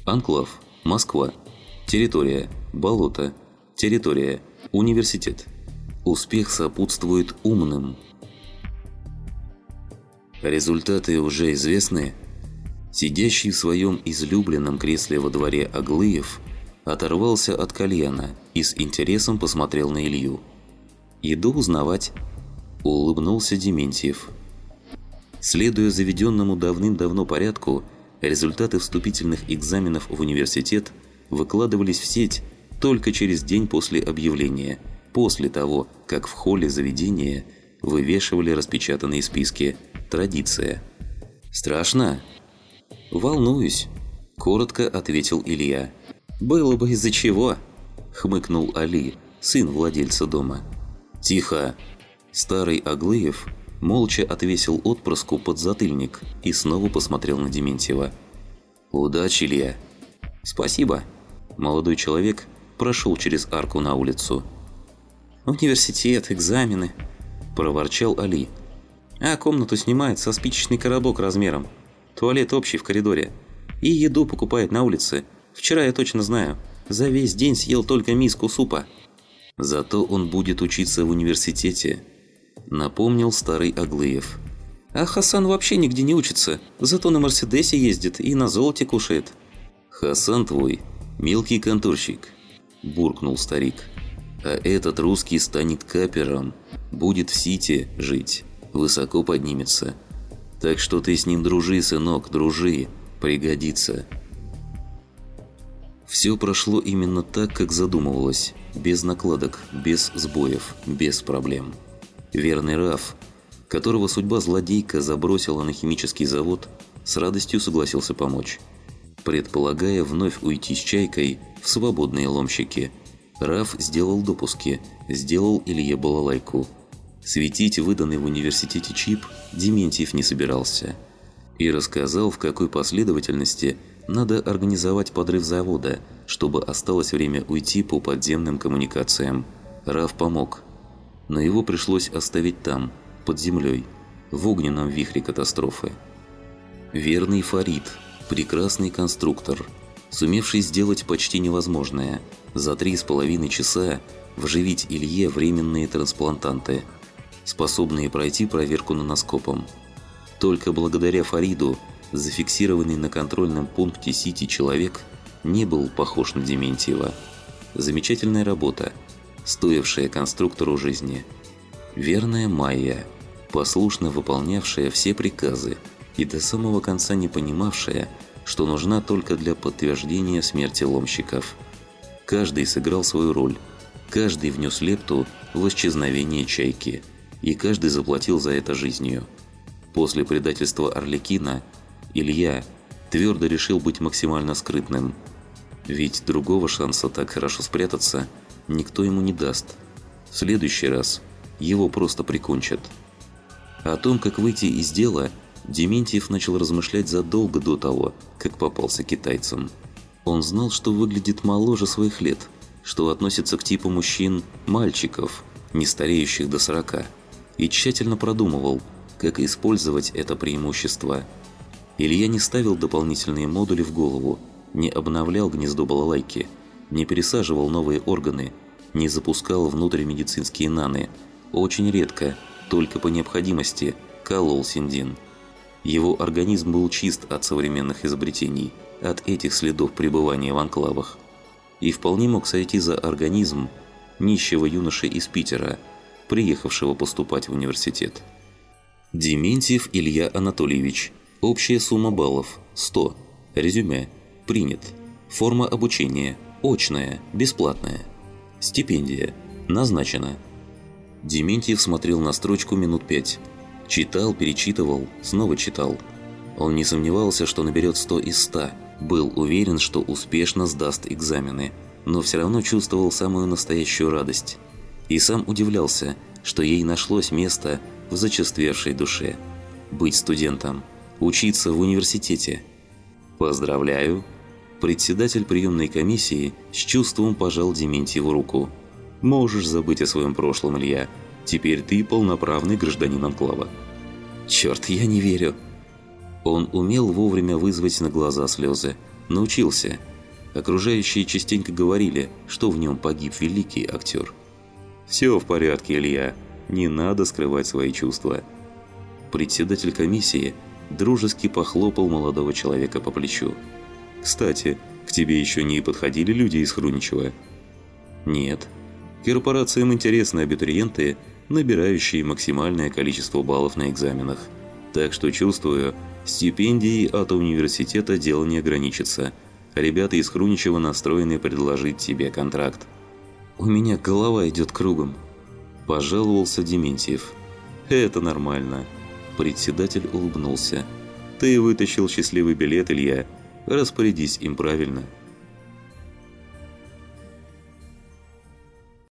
Анклав. Москва. Территория. Болото. Территория. Университет. Успех сопутствует умным. Результаты уже известны. Сидящий в своем излюбленном кресле во дворе Аглыев оторвался от кальяна и с интересом посмотрел на Илью. «Иду узнавать», – улыбнулся Дементьев. Следуя заведенному давным-давно порядку, результаты вступительных экзаменов в университет выкладывались в сеть только через день после объявления, после того, как в холле заведения вывешивали распечатанные списки. Традиция. «Страшно?» «Волнуюсь», – коротко ответил Илья. «Было бы из-за чего», – хмыкнул Али, сын владельца дома. «Тихо!» Старый Аглыев молча отвесил отпрыску подзатыльник и снова посмотрел на Дементьева. «Удачи, Илья!» «Спасибо!» Молодой человек прошел через арку на улицу. «Университет, экзамены!» – проворчал Али. «А комнату снимает со спичечный коробок размером. Туалет общий в коридоре. И еду покупает на улице. Вчера я точно знаю. За весь день съел только миску супа». «Зато он будет учиться в университете», – напомнил старый Аглыев. «А Хасан вообще нигде не учится. Зато на Мерседесе ездит и на золоте кушает». «Хасан твой мелкий конторщик», – буркнул старик. «А этот русский станет капером, будет в Сити жить, высоко поднимется. Так что ты с ним дружи, сынок, дружи, пригодится». Все прошло именно так, как задумывалось, без накладок, без сбоев, без проблем. Верный Раф, которого судьба злодейка забросила на химический завод, с радостью согласился помочь. Предполагая вновь уйти с чайкой в свободные ломщики, Раф сделал допуски, сделал Илье балалайку. Светить выданный в университете чип Дементьев не собирался. И рассказал, в какой последовательности надо организовать подрыв завода, чтобы осталось время уйти по подземным коммуникациям. Раф помог. Но его пришлось оставить там, под землей, в огненном вихре катастрофы. Верный Фарид, прекрасный конструктор, сумевший сделать почти невозможное – за 3,5 часа вживить Илье временные трансплантанты, способные пройти проверку наноскопом. Только благодаря Фариду зафиксированный на контрольном пункте Сити человек не был похож на Дементьева. Замечательная работа, стоившая конструктору жизни. Верная Майя, послушно выполнявшая все приказы и до самого конца не понимавшая, что нужна только для подтверждения смерти ломщиков. Каждый сыграл свою роль, каждый внес лепту в исчезновение чайки, и каждый заплатил за это жизнью. После предательства Арлекина Илья твердо решил быть максимально скрытным, ведь другого шанса так хорошо спрятаться никто ему не даст. В следующий раз его просто прикончат. О том, как выйти из дела, Дементьев начал размышлять задолго до того, как попался китайцам. Он знал, что выглядит моложе своих лет, что относится к типу мужчин-мальчиков, не стареющих до 40, и тщательно продумывал, как использовать это преимущество. Илья не ставил дополнительные модули в голову, не обновлял гнездо балалайки, не пересаживал новые органы, не запускал внутрь медицинские наны, очень редко, только по необходимости, колол синдин. Его организм был чист от современных изобретений, от этих следов пребывания в анклавах. И вполне мог сойти за организм нищего юноши из Питера, приехавшего поступать в университет. Дементьев Илья Анатольевич. Общая сумма баллов – 100. Резюме. Принят. Форма обучения – очная, бесплатная. Стипендия. Назначена. Дементьев смотрел на строчку минут 5. Читал, перечитывал, снова читал. Он не сомневался, что наберет 100 из 100. Был уверен, что успешно сдаст экзамены, но все равно чувствовал самую настоящую радость. И сам удивлялся, что ей нашлось место в зачерствевшей душе. Быть студентом, учиться в университете. «Поздравляю!» Председатель приемной комиссии с чувством пожал Дементьеву руку. «Можешь забыть о своем прошлом, Илья. Теперь ты полноправный гражданин анклава». «Черт, я не верю!» Он умел вовремя вызвать на глаза слезы. Научился. Окружающие частенько говорили, что в нем погиб великий актер. «Все в порядке, Илья. Не надо скрывать свои чувства». Председатель комиссии дружески похлопал молодого человека по плечу. «Кстати, к тебе еще не подходили люди из Хруничева?» «Нет. Корпорациям интересны абитуриенты, набирающие максимальное количество баллов на экзаменах. Так что, чувствую, стипендией от университета дело не ограничится. Ребята из Хруничева настроены предложить тебе контракт». «У меня голова идет кругом», – пожаловался Дементьев. «Это нормально». Председатель улыбнулся. «Ты вытащил счастливый билет, Илья. Распорядись им правильно».